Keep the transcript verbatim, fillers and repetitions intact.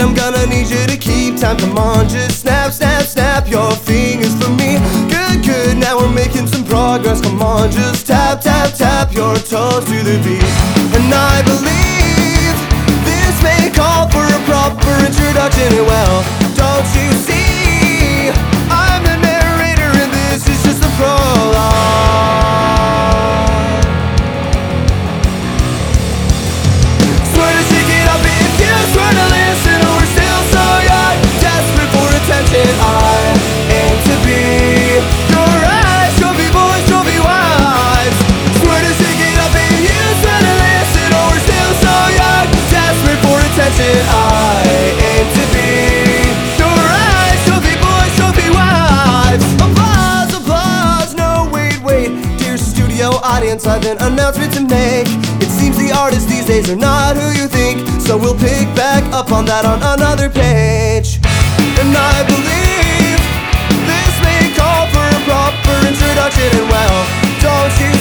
I'm gonna need you to keep time. Come on, just snap, snap, snap your fingers for me. Good, good, now we're making some progress. Come on, just tap, tap, tap your toes to the beat. And I believe this may call for a proper introduction. And well, don't you see, I'm the narrator and this is just the prologue. Swear to shake it up if you swear to listen. Oh, we're still so young, desperate for attention. I aim to be your eyes, trophy boys, trophy wives. Swear to shake it up if you swear to listen. Oh, we're still so young, desperate for attention. I aim to be your eyes, trophy boys, trophy wives. Applause, applause, no wait, wait. Dear studio audience, I've an announcement to make. It seems the artists these days are not who you think, so we'll pick back up on that on another page. And I believe this may call for a proper introduction. And well, don't you